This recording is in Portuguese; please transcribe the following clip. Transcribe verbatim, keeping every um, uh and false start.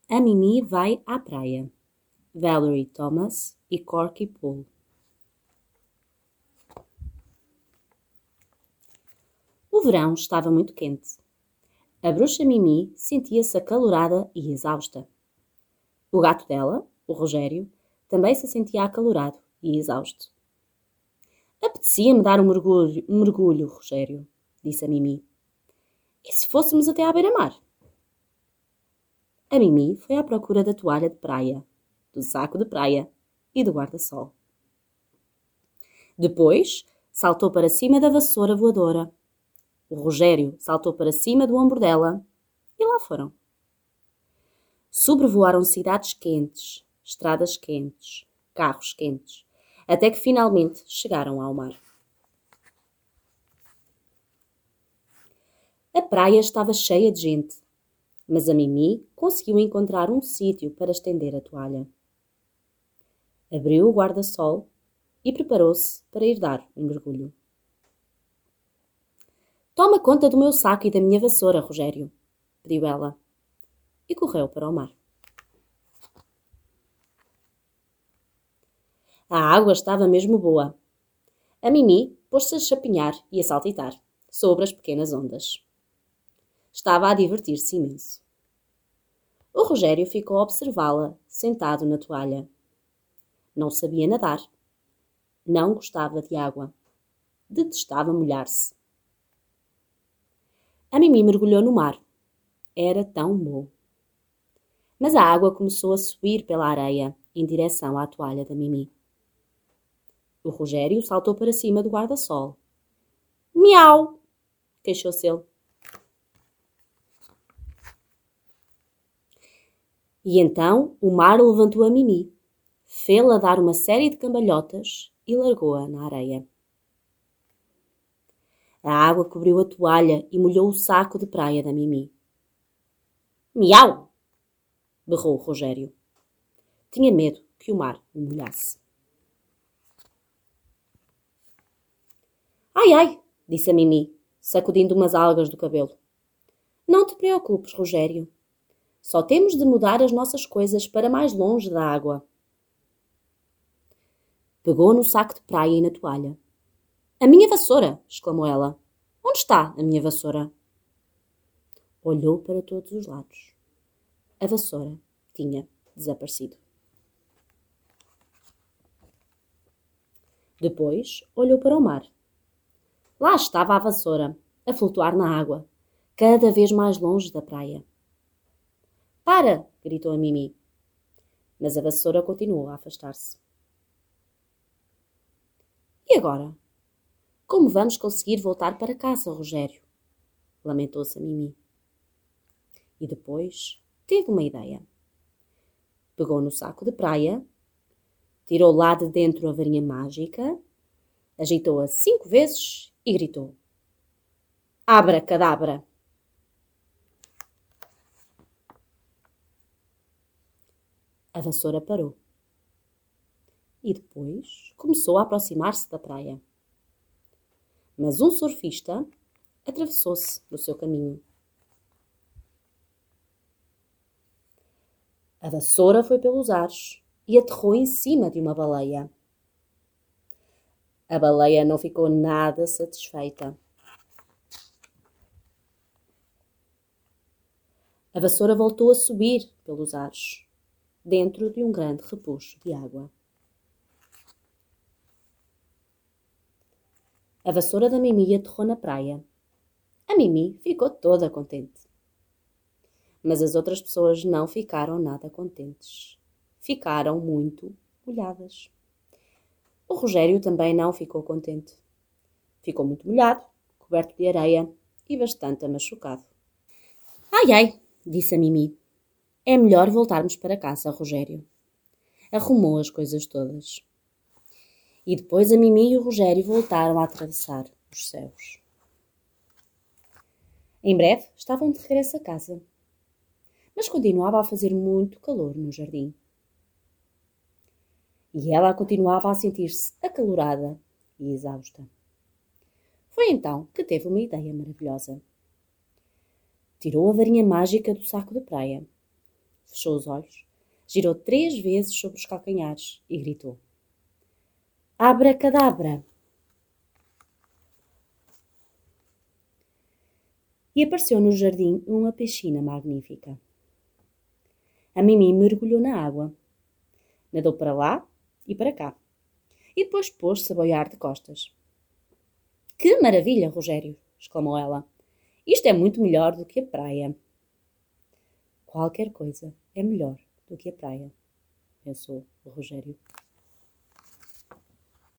A Mimi vai à praia. Valerie Thomas e Corky Poole. O verão estava muito quente. A bruxa Mimi sentia-se acalorada e exausta. O gato dela, o Rogério, também se sentia acalorado e exausto. Apetecia-me dar um mergulho, um mergulho, Rogério, disse a Mimi. E se fôssemos até à beira-mar? A Mimi foi à procura da toalha de praia, do saco de praia e do guarda-sol. Depois, saltou para cima da vassoura voadora. O Rogério saltou para cima do ombro dela e lá foram. Sobrevoaram cidades quentes, estradas quentes, carros quentes, até que finalmente chegaram ao mar. A praia estava cheia de gente, mas a Mimi conseguiu encontrar um sítio para estender a toalha. Abriu o guarda-sol e preparou-se para ir dar um mergulho. Toma conta do meu saco e da minha vassoura, Rogério, pediu ela, e correu para o mar. A água estava mesmo boa. A Mimi pôs-se a chapinhar e a saltitar sobre as pequenas ondas. Estava a divertir-se imenso. O Rogério ficou a observá-la, sentado na toalha. Não sabia nadar. Não gostava de água. Detestava molhar-se. A Mimi mergulhou no mar. Era tão bom. Mas a água começou a subir pela areia em direção à toalha da Mimi. O Rogério saltou para cima do guarda-sol. Miau! Queixou-se ele. E então o mar levantou a Mimi, fê-la dar uma série de cambalhotas e largou-a na areia. A água cobriu a toalha e molhou o saco de praia da Mimi. Miau! Berrou o Rogério. Tinha medo que o mar o molhasse. Ai, ai, disse a Mimi, sacudindo umas algas do cabelo. Não te preocupes, Rogério. Só temos de mudar as nossas coisas para mais longe da água. Pegou no saco de praia e na toalha. A minha vassoura! Exclamou ela. Onde está a minha vassoura? Olhou para todos os lados. A vassoura tinha desaparecido. Depois olhou para o mar. Lá estava a vassoura, a flutuar na água, cada vez mais longe da praia. Para! Gritou a Mimi. Mas a vassoura continuou a afastar-se. E agora? Como vamos conseguir voltar para casa, Rogério? Lamentou-se a Mimi. E depois teve uma ideia. Pegou no saco de praia, tirou lá de dentro a varinha mágica, agitou-a cinco vezes e gritou. Abracadabra! A vassoura parou. E depois começou a aproximar-se da praia. Mas um surfista atravessou-se no seu caminho. A vassoura foi pelos ares e aterrou em cima de uma baleia. A baleia não ficou nada satisfeita. A vassoura voltou a subir pelos ares, dentro de um grande repuxo de água. A vassoura da Mimi aterrou na praia. A Mimi ficou toda contente. Mas as outras pessoas não ficaram nada contentes. Ficaram muito molhadas. O Rogério também não ficou contente. Ficou muito molhado, coberto de areia e bastante machucado. Ai, ai, disse a Mimi. É melhor voltarmos para casa, Rogério. Arrumou as coisas todas. E depois a Mimi e o Rogério voltaram a atravessar os céus. Em breve estavam de regresso a casa. Mas continuava a fazer muito calor no jardim. E ela continuava a sentir-se acalorada e exausta. Foi então que teve uma ideia maravilhosa. Tirou a varinha mágica do saco de praia, fechou os olhos, girou três vezes sobre os calcanhares e gritou: Abracadabra! E apareceu no jardim uma piscina magnífica. A Mimi mergulhou na água, nadou para lá e para cá, e depois pôs-se a boiar de costas. Que maravilha, Rogério! Exclamou ela. Isto é muito melhor do que a praia. Qualquer coisa é melhor do que a praia, pensou o Rogério.